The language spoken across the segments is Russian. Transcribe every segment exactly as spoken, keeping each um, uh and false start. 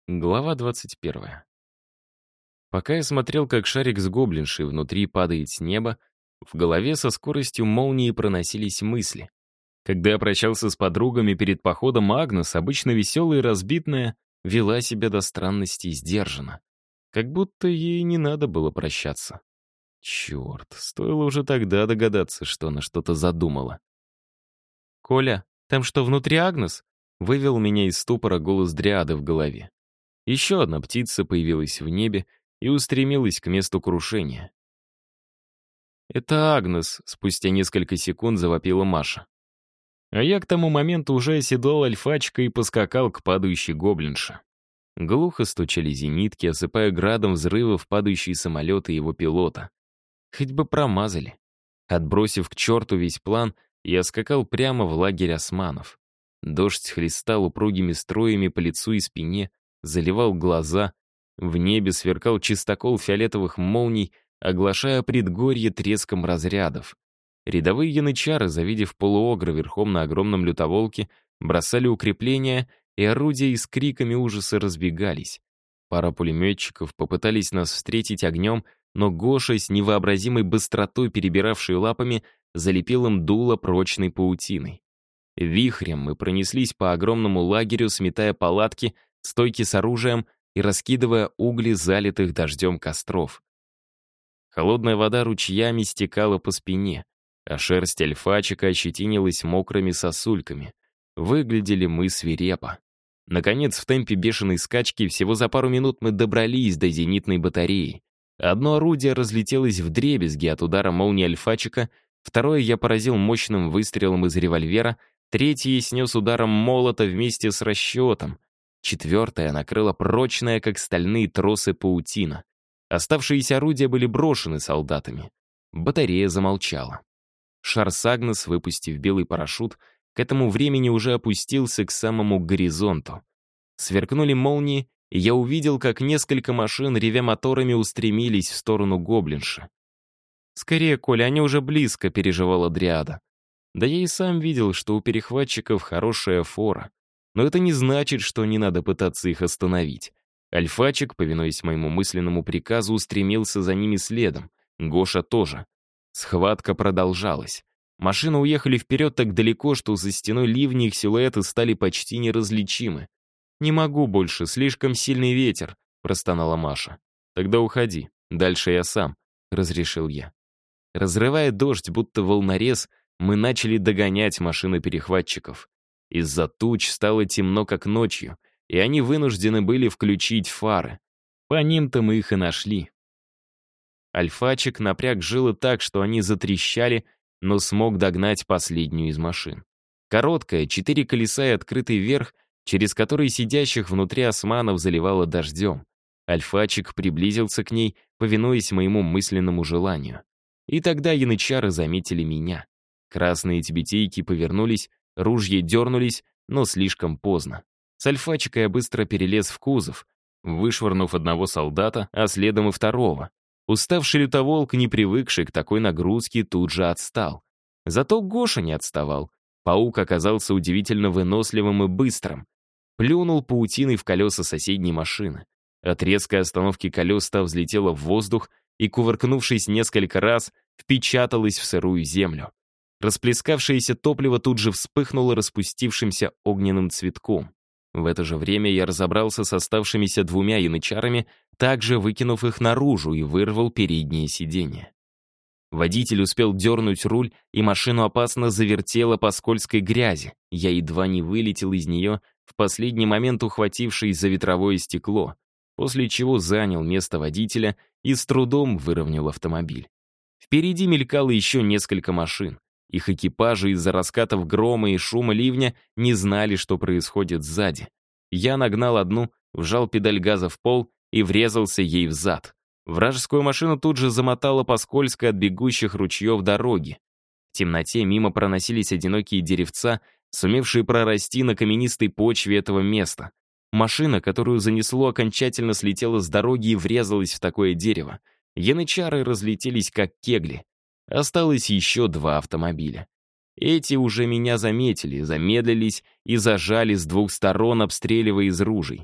Глава двадцать первая. Пока я смотрел, как шарик с гоблиншей внутри падает с неба, в голове со скоростью молнии проносились мысли. Когда я прощался с подругами перед походом, Агнес, обычно веселая и разбитная, вела себя до странности сдержанно. Как будто ей не надо было прощаться. Черт, стоило уже тогда догадаться, что она что-то задумала. «Коля, там что, внутри Агнес?» — вывел меня из ступора голос дриады в голове. Еще одна птица появилась в небе и устремилась к месту крушения. «Это Агнес», — спустя несколько секунд завопила Маша. А я к тому моменту уже оседлал альфачка и поскакал к падающей гоблинше. Глухо стучали зенитки, осыпая градом взрывов падающие самолеты и его пилота. Хоть бы промазали. Отбросив к черту весь план, я скакал прямо в лагерь османов. Дождь хлестал упругими струями по лицу и спине, заливал глаза. В небе сверкал чистокол фиолетовых молний, оглашая предгорье треском разрядов. Рядовые янычары, завидев полуогра верхом на огромном лютоволке, бросали укрепления, и орудия с криками ужаса разбегались. Пара пулеметчиков попытались нас встретить огнем, но Гоша, с невообразимой быстротой перебиравший лапами, залепил им дуло прочной паутиной. Вихрем мы пронеслись по огромному лагерю, сметая палатки, стойки с оружием и раскидывая угли залитых дождем костров. Холодная вода ручьями стекала по спине, а шерсть альфачика ощетинилась мокрыми сосульками. Выглядели мы свирепо. Наконец, в темпе бешеной скачки всего за пару минут мы добрались до зенитной батареи. Одно орудие разлетелось вдребезги от удара молнии альфачика, второе я поразил мощным выстрелом из револьвера, третье снес ударом молота вместе с расчетом, четвертое накрыло прочная, как стальные тросы, паутина. Оставшиеся орудия были брошены солдатами. Батарея замолчала. Шар с Агнес, выпустив белый парашют, к этому времени уже опустился к самому горизонту. Сверкнули молнии, и я увидел, как несколько машин, ревя моторами, устремились в сторону гоблинши. «Скорее, Коля, они уже близко», — переживала дриада. Да я и сам видел, что у перехватчиков хорошая фора. Но это не значит, что не надо пытаться их остановить. Альфачик, повинуясь моему мысленному приказу, устремился за ними следом. Гоша тоже. Схватка продолжалась. Машины уехали вперед так далеко, что за стеной ливня их силуэты стали почти неразличимы. «Не могу больше, слишком сильный ветер», — простонала Маша. «Тогда уходи, дальше я сам», — разрешил я. Разрывая дождь, будто волнорез, мы начали догонять машины перехватчиков. Из-за туч стало темно, как ночью, и они вынуждены были включить фары. По ним-то мы их и нашли. Альфачик напряг жилы так, что они затрещали, но смог догнать последнюю из машин. Короткая, четыре колеса и открытый верх, через который сидящих внутри османов заливало дождем. Альфачик приблизился к ней, повинуясь моему мысленному желанию. И тогда янычары заметили меня. Красные тибетейки повернулись, ружья дернулись, но слишком поздно. С альфачика я быстро перелез в кузов, вышвырнув одного солдата, а следом и второго. Уставший лютоволк, не привыкший к такой нагрузке, тут же отстал. Зато Гоша не отставал. Паук оказался удивительно выносливым и быстрым. Плюнул паутиной в колеса соседней машины. От резкой остановки колес та взлетела в воздух и, кувыркнувшись несколько раз, впечаталась в сырую землю. Расплескавшееся топливо тут же вспыхнуло распустившимся огненным цветком. В это же время я разобрался с оставшимися двумя янычарами, также выкинув их наружу, и вырвал переднее сиденье. Водитель успел дернуть руль, и машину опасно завертело по скользкой грязи. Я едва не вылетел из нее, в последний момент ухватившись за ветровое стекло, после чего занял место водителя и с трудом выровнял автомобиль. Впереди мелькало еще несколько машин. Их экипажи из-за раскатов грома и шума ливня не знали, что происходит сзади. Я нагнал одну, вжал педаль газа в пол и врезался ей в зад. Вражескую машину тут же замотало по скользкой от бегущих ручьев дороги. В темноте мимо проносились одинокие деревца, сумевшие прорасти на каменистой почве этого места. Машина, которую занесло, окончательно слетела с дороги и врезалась в такое дерево. Янычары разлетелись, как кегли. Осталось еще два автомобиля. Эти уже меня заметили, замедлились и зажали с двух сторон, обстреливая из ружей.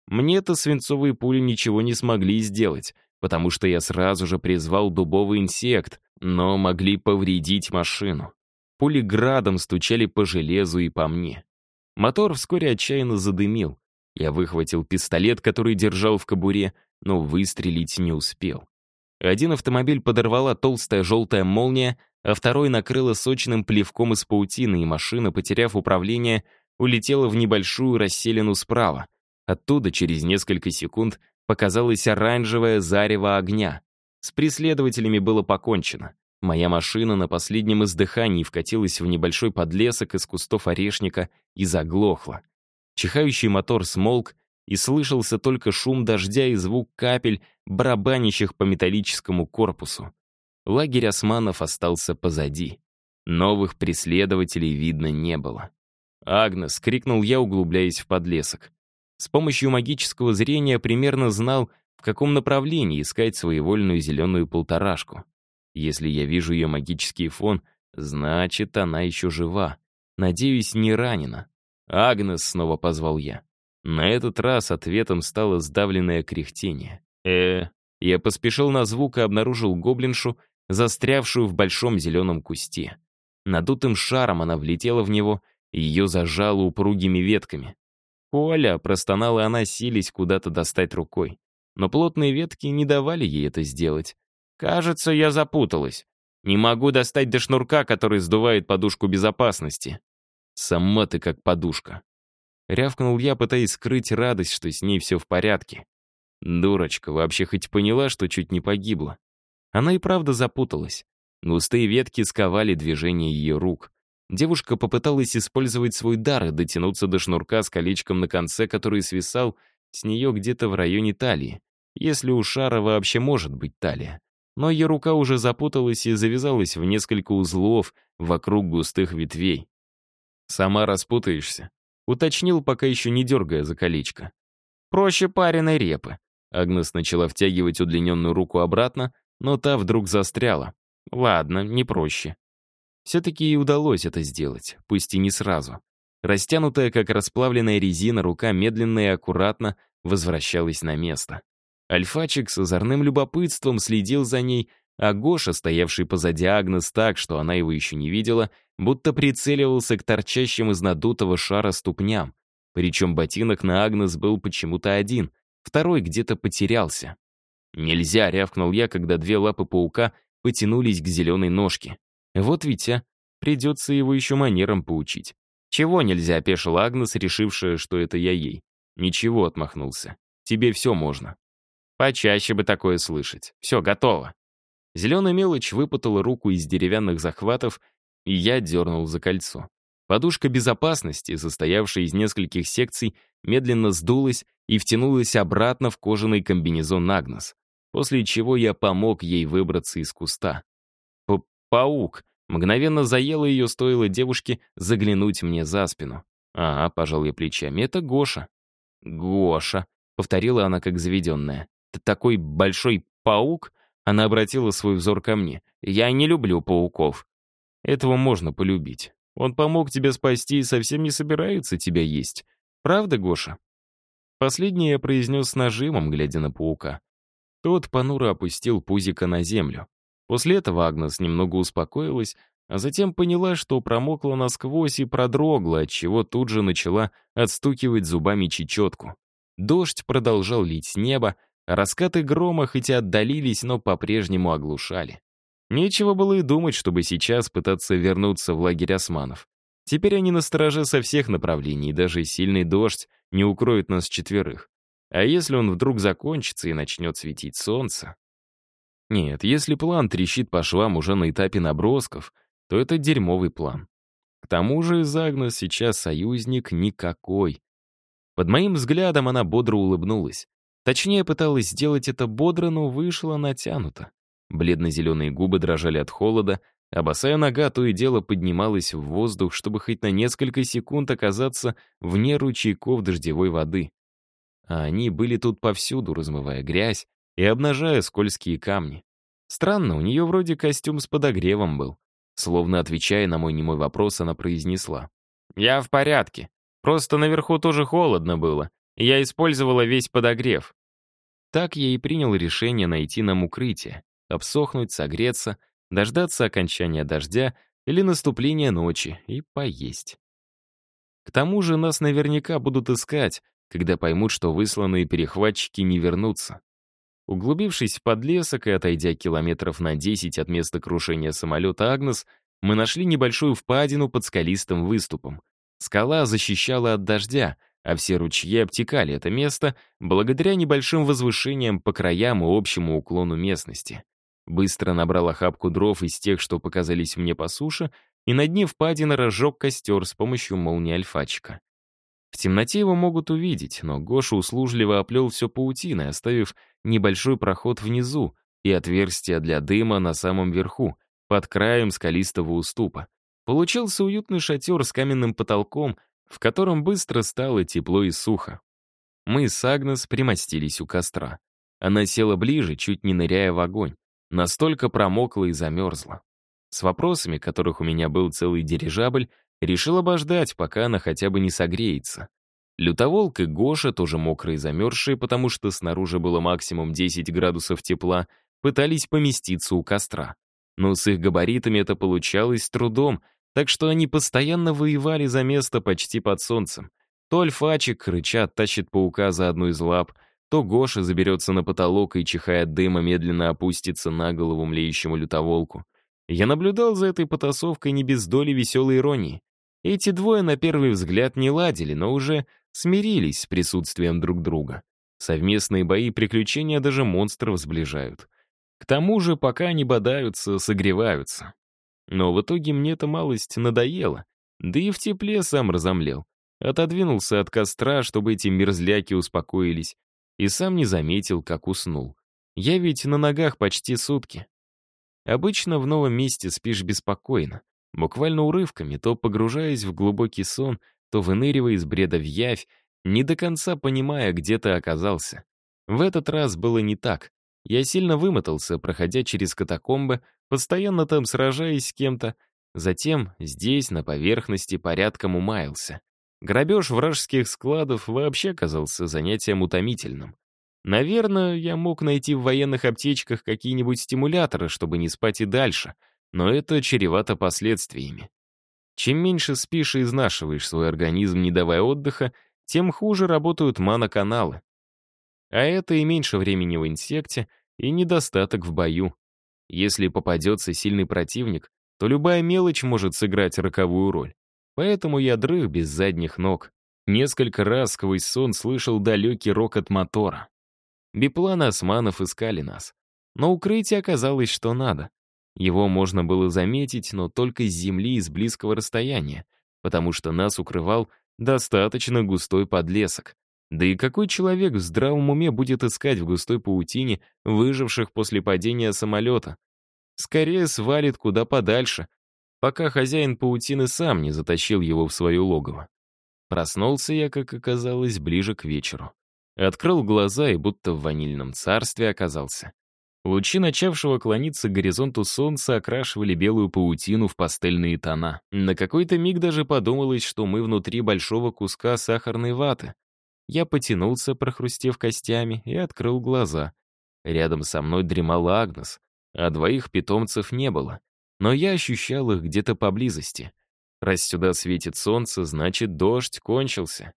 Мне-то свинцовые пули ничего не смогли сделать, потому что я сразу же призвал дубовый инсект, но могли повредить машину. Пули градом стучали по железу и по мне. Мотор вскоре отчаянно задымил. Я выхватил пистолет, который держал в кобуре, но выстрелить не успел. Один автомобиль подорвала толстая желтая молния, а второй накрыла сочным плевком из паутины, и машина, потеряв управление, улетела в небольшую расселину справа. Оттуда через несколько секунд показалось оранжевое зарево огня. С преследователями было покончено. Моя машина на последнем издыхании вкатилась в небольшой подлесок из кустов орешника и заглохла. Чихающий мотор смолк, и слышался только шум дождя и звук капель, барабанящих по металлическому корпусу. Лагерь османов остался позади. Новых преследователей видно не было. «Агнес!» — крикнул я, углубляясь в подлесок. С помощью магического зрения примерно знал, в каком направлении искать своевольную зеленую полторашку. Если я вижу ее магический фон, значит, она еще жива. Надеюсь, не ранена. «Агнес!» — снова позвал я. На этот раз ответом стало сдавленное кряхтение. э Я поспешил на звук и обнаружил гоблиншу, застрявшую в большом зеленом кусте. Надутым шаром она влетела в него, и ее зажало упругими ветками. «Коля!» — простонала она, силясь куда-то достать рукой. Но плотные ветки не давали ей это сделать. «Кажется, я запуталась. Не могу достать до шнурка, который сдувает подушку безопасности». «Сама ты как подушка». Рявкнул я, пытаясь скрыть радость, что с ней все в порядке. Дурочка, вообще хоть поняла, что чуть не погибла. Она и правда запуталась. Густые ветки сковали движение ее рук. Девушка попыталась использовать свой дар и дотянуться до шнурка с колечком на конце, который свисал с нее где-то в районе талии. Если у шара вообще может быть талия. Но ее рука уже запуталась и завязалась в несколько узлов вокруг густых ветвей. «Сама распутаешься», — уточнил, пока еще не дергая за колечко. «Проще пареной репы». Агнес начала втягивать удлиненную руку обратно, но та вдруг застряла. «Ладно, не проще». Все-таки ей удалось это сделать, пусть и не сразу. Растянутая, как расплавленная резина, рука медленно и аккуратно возвращалась на место. Альфачик с озорным любопытством следил за ней, а Гоша, стоявший позади Агнес так, что она его еще не видела, будто прицеливался к торчащим из надутого шара ступням. Причем ботинок на Агнес был почему-то один, второй где-то потерялся. «Нельзя!» — рявкнул я, когда две лапы паука потянулись к зеленой ножке. «Вот ведь, а! Придется его еще манерам поучить». «Чего нельзя?» — опешила Агнес, решившая, что это я ей. «Ничего», — отмахнулся. «Тебе все можно». «Почаще бы такое слышать. Все, готово». Зеленая мелочь выпутала руку из деревянных захватов, и я дернул за кольцо. Подушка безопасности, состоявшая из нескольких секций, медленно сдулась и втянулась обратно в кожаный комбинезон Агнес, после чего я помог ей выбраться из куста. П Паук мгновенно заело ее, стоило девушке заглянуть мне за спину. «Ага», — пожал я плечами, — «это Гоша». «Гоша», — повторила она как заведенная. «Ты такой большой паук?» Она обратила свой взор ко мне. «Я не люблю пауков». «Этого можно полюбить. Он помог тебе спасти и совсем не собирается тебя есть. Правда, Гоша?» Последнее я произнес с нажимом, глядя на паука. Тот понуро опустил пузико на землю. После этого Агнес немного успокоилась, а затем поняла, что промокла насквозь и продрогла, отчего тут же начала отстукивать зубами чечетку. Дождь продолжал лить с неба, а раскаты грома хоть и отдалились, но по-прежнему оглушали. Нечего было и думать, чтобы сейчас пытаться вернуться в лагерь османов. Теперь они на стороже со всех направлений, и даже сильный дождь не укроет нас четверых. А если он вдруг закончится и начнет светить солнце? Нет, если план трещит по швам уже на этапе набросков, то это дерьмовый план. К тому же из Агнес сейчас союзник никакой. Под моим взглядом она бодро улыбнулась. Точнее, пыталась сделать это бодро, но вышло натянуто. Бледно-зеленые губы дрожали от холода, а босая нога то и дело поднималась в воздух, чтобы хоть на несколько секунд оказаться вне ручейков дождевой воды. А они были тут повсюду, размывая грязь и обнажая скользкие камни. Странно, у нее вроде костюм с подогревом был. Словно отвечая на мой немой вопрос, она произнесла. «Я в порядке. Просто наверху тоже холодно было. Я использовала весь подогрев. Так я и принял решение найти нам укрытие, обсохнуть, согреться, дождаться окончания дождя или наступления ночи и поесть. К тому же нас наверняка будут искать, когда поймут, что высланные перехватчики не вернутся. Углубившись в подлесок и отойдя километров на десять от места крушения самолета «Агнес», мы нашли небольшую впадину под скалистым выступом. Скала защищала от дождя, а все ручьи обтекали это место благодаря небольшим возвышениям по краям и общему уклону местности. Быстро набрал охапку дров из тех, что показались мне по суше, и на дне впадины разжег костер с помощью молнии альфачика. В темноте его могут увидеть, но Гоша услужливо оплел все паутиной, оставив небольшой проход внизу и отверстие для дыма на самом верху, под краем скалистого уступа. Получился уютный шатер с каменным потолком, в котором быстро стало тепло и сухо. Мы с Агнес примостились у костра. Она села ближе, чуть не ныряя в огонь. Настолько промокла и замерзла. С вопросами, которых у меня был целый дирижабль, решил обождать, пока она хотя бы не согреется. Лютоволк и Гоша, тоже мокрые и замерзшие, потому что снаружи было максимум десять градусов тепла, пытались поместиться у костра. Но с их габаритами это получалось с трудом, так что они постоянно воевали за место почти под солнцем. То альфачик, рыча, тащит паука за одну из лап, то Гоша заберется на потолок и, чихая от дыма, медленно опустится на голову млеющему лютоволку. Я наблюдал за этой потасовкой не без доли веселой иронии. Эти двое на первый взгляд не ладили, но уже смирились с присутствием друг друга. Совместные бои и приключения даже монстров сближают. К тому же, пока они бодаются, согреваются. Но в итоге мне эта малость надоела, да и в тепле сам разомлел. Отодвинулся от костра, чтобы эти мерзляки успокоились, и сам не заметил, как уснул. Я ведь на ногах почти сутки. Обычно в новом месте спишь беспокойно, буквально урывками, то погружаясь в глубокий сон, то выныривая из бреда в явь, не до конца понимая, где ты оказался. В этот раз было не так. Я сильно вымотался, проходя через катакомбы, постоянно там сражаясь с кем-то. Затем здесь, на поверхности, порядком умаялся. Грабеж вражеских складов вообще казался занятием утомительным. Наверное, я мог найти в военных аптечках какие-нибудь стимуляторы, чтобы не спать и дальше, но это чревато последствиями. Чем меньше спишь и изнашиваешь свой организм, не давая отдыха, тем хуже работают маноканалы. А это и меньше времени в инсекте, и недостаток в бою. Если попадется сильный противник, то любая мелочь может сыграть роковую роль. Поэтому я дрых без задних ног. Несколько раз сквозь сон слышал далекий рокот мотора. Бипланы османов искали нас. Но укрытие оказалось, что надо. Его можно было заметить, но только с земли и с близкого расстояния, потому что нас укрывал достаточно густой подлесок. Да и какой человек в здравом уме будет искать в густой паутине выживших после падения самолета? Скорее свалит куда подальше, пока хозяин паутины сам не затащил его в свое логово. Проснулся я, как оказалось, ближе к вечеру. Открыл глаза и будто в ванильном царстве оказался. Лучи начавшего клониться к горизонту солнца окрашивали белую паутину в пастельные тона. На какой-то миг даже подумалось, что мы внутри большого куска сахарной ваты. Я потянулся, прохрустев костями, и открыл глаза. Рядом со мной дремала Агнес, а двоих питомцев не было. Но я ощущал их где-то поблизости. Раз сюда светит солнце, значит, дождь кончился.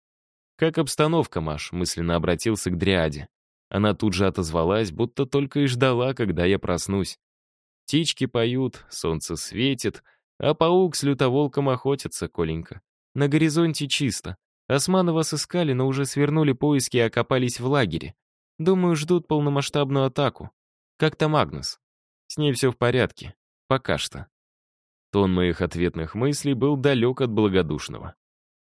«Как обстановка, Маш?» — мысленно обратился к Дриаде. Она тут же отозвалась, будто только и ждала, когда я проснусь. Птички поют, солнце светит, а паук с лютоволком охотится, Коленька. На горизонте чисто. Османы вас искали, но уже свернули поиски и окопались в лагере. Думаю, ждут полномасштабную атаку. Как там Агнес? С ней все в порядке. Пока что. Тон моих ответных мыслей был далек от благодушного.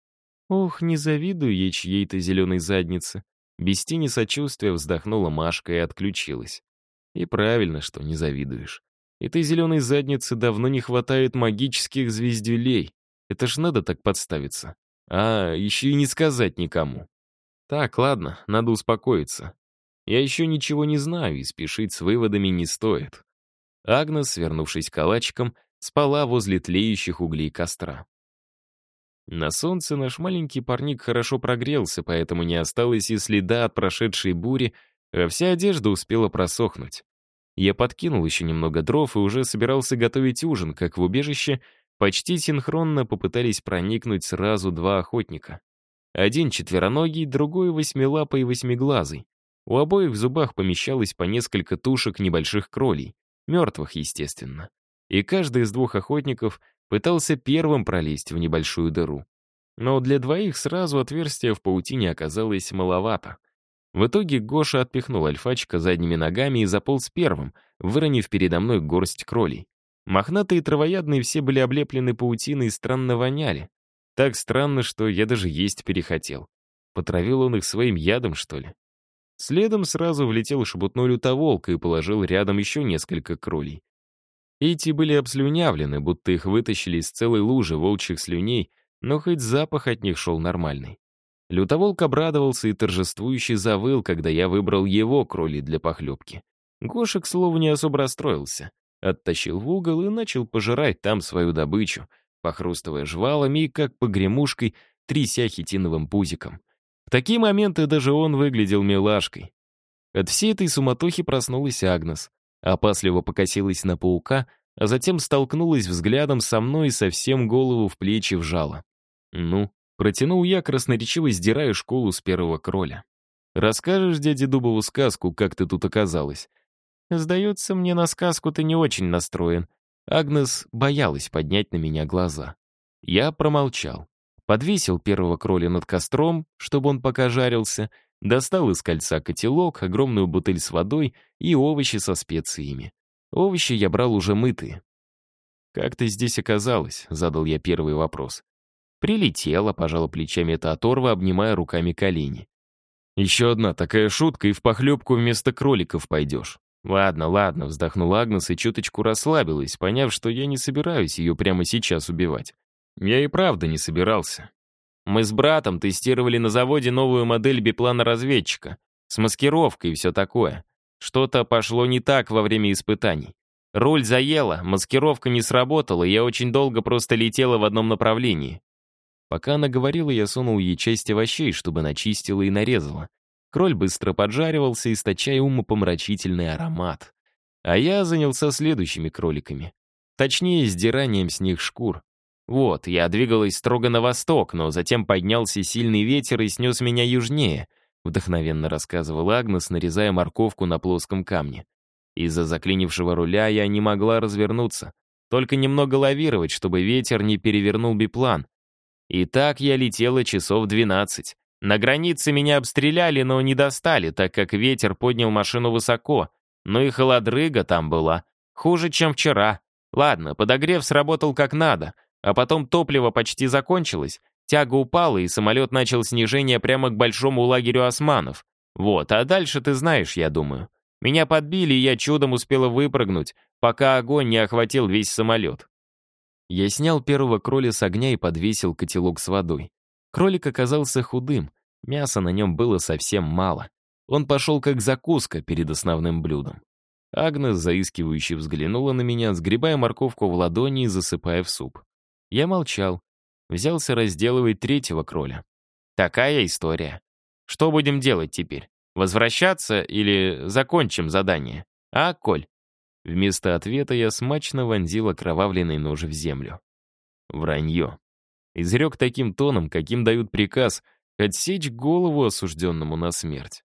Ох, не завидую ей чьей-то зеленой заднице. Без тени сочувствия вздохнула Машка и отключилась. И правильно, что не завидуешь. Этой зеленой заднице давно не хватает магических звездюлей. Это ж надо так подставиться. А, еще и не сказать никому. Так, ладно, надо успокоиться. Я еще ничего не знаю, и спешить с выводами не стоит. Агнес, свернувшись калачиком, спала возле тлеющих углей костра. На солнце наш маленький парник хорошо прогрелся, поэтому не осталось и следа от прошедшей бури, а вся одежда успела просохнуть. Я подкинул еще немного дров и уже собирался готовить ужин, как в убежище почти синхронно попытались проникнуть сразу два охотника. Один четвероногий, другой восьмилапый и восьмиглазый. У обоих в зубах помещалось по несколько тушек небольших кролей, мертвых, естественно. И каждый из двух охотников пытался первым пролезть в небольшую дыру. Но для двоих сразу отверстия в паутине оказалось маловато. В итоге Гоша отпихнул альфачка задними ногами и заполз первым, выронив передо мной горсть кролей. Мохнатые и травоядные все были облеплены паутиной и странно воняли. Так странно, что я даже есть перехотел. Потравил он их своим ядом, что ли? Следом сразу влетел шебутной лютоволк и положил рядом еще несколько кролей. Эти были обслюнявлены, будто их вытащили из целой лужи волчьих слюней, но хоть запах от них шел нормальный. Лютоволк обрадовался и торжествующе завыл, когда я выбрал его кролей для похлебки. Гоша, к слову, не особо расстроился. Оттащил в угол и начал пожирать там свою добычу, похрустывая жвалами и, как погремушкой, тряся хитиновым пузиком. В такие моменты даже он выглядел милашкой. От всей этой суматохи проснулась Агнес, опасливо покосилась на паука, а затем столкнулась взглядом со мной и совсем голову в плечи вжала. «Ну?» Протянул я, красноречиво сдирая школу с первого кроля. «Расскажешь дяде Дубову сказку, как ты тут оказалась?» «Сдается мне, на сказку ты не очень настроен». Агнес боялась поднять на меня глаза. Я промолчал. Подвесил первого кроля над костром, чтобы он пока жарился, достал из кольца котелок, огромную бутыль с водой и овощи со специями. Овощи я брал уже мытые. «Как ты здесь оказалась?» — задал я первый вопрос. «Прилетела», — пожала плечами эта оторва, обнимая руками колени. «Еще одна такая шутка, и в похлебку вместо кроликов пойдешь». «Ладно, ладно», — вздохнула Агнес и чуточку расслабилась, поняв, что я не собираюсь ее прямо сейчас убивать. Я и правда не собирался. Мы с братом тестировали на заводе новую модель биплана-разведчика, с маскировкой и все такое. Что-то пошло не так во время испытаний. Руль заело, маскировка не сработала, и я очень долго просто летела в одном направлении. Пока она говорила, я сунул ей часть овощей, чтобы начистила и нарезала. Кроль быстро поджаривался, источая умопомрачительный аромат. А я занялся следующими кроликами. Точнее, сдиранием с них шкур. Вот, я двигалась строго на восток, но затем поднялся сильный ветер и снес меня южнее, вдохновенно рассказывала Агнес, нарезая морковку на плоском камне. Из-за заклинившего руля я не могла развернуться, только немного лавировать, чтобы ветер не перевернул биплан. И так я летела часов двенадцать. На границе меня обстреляли, но не достали, так как ветер поднял машину высоко. Ну и холодрыга там была. Хуже, чем вчера. Ладно, подогрев сработал как надо, а потом топливо почти закончилось, тяга упала, и самолет начал снижение прямо к большому лагерю османов. Вот, а дальше ты знаешь, я думаю. Меня подбили, и я чудом успела выпрыгнуть, пока огонь не охватил весь самолет. Я снял первого кроля с огня и подвесил котелок с водой. Кролик оказался худым, мяса на нем было совсем мало. Он пошел как закуска перед основным блюдом. Агнес заискивающе взглянула на меня, сгребая морковку в ладони и засыпая в суп. Я молчал, взялся разделывать третьего кроля. Такая история. Что будем делать теперь? Возвращаться или закончим задание? А, Коль? Вместо ответа я смачно вонзил окровавленный нож в землю. Вранье. Изрек таким тоном, каким дают приказ отсечь голову осужденному на смерть.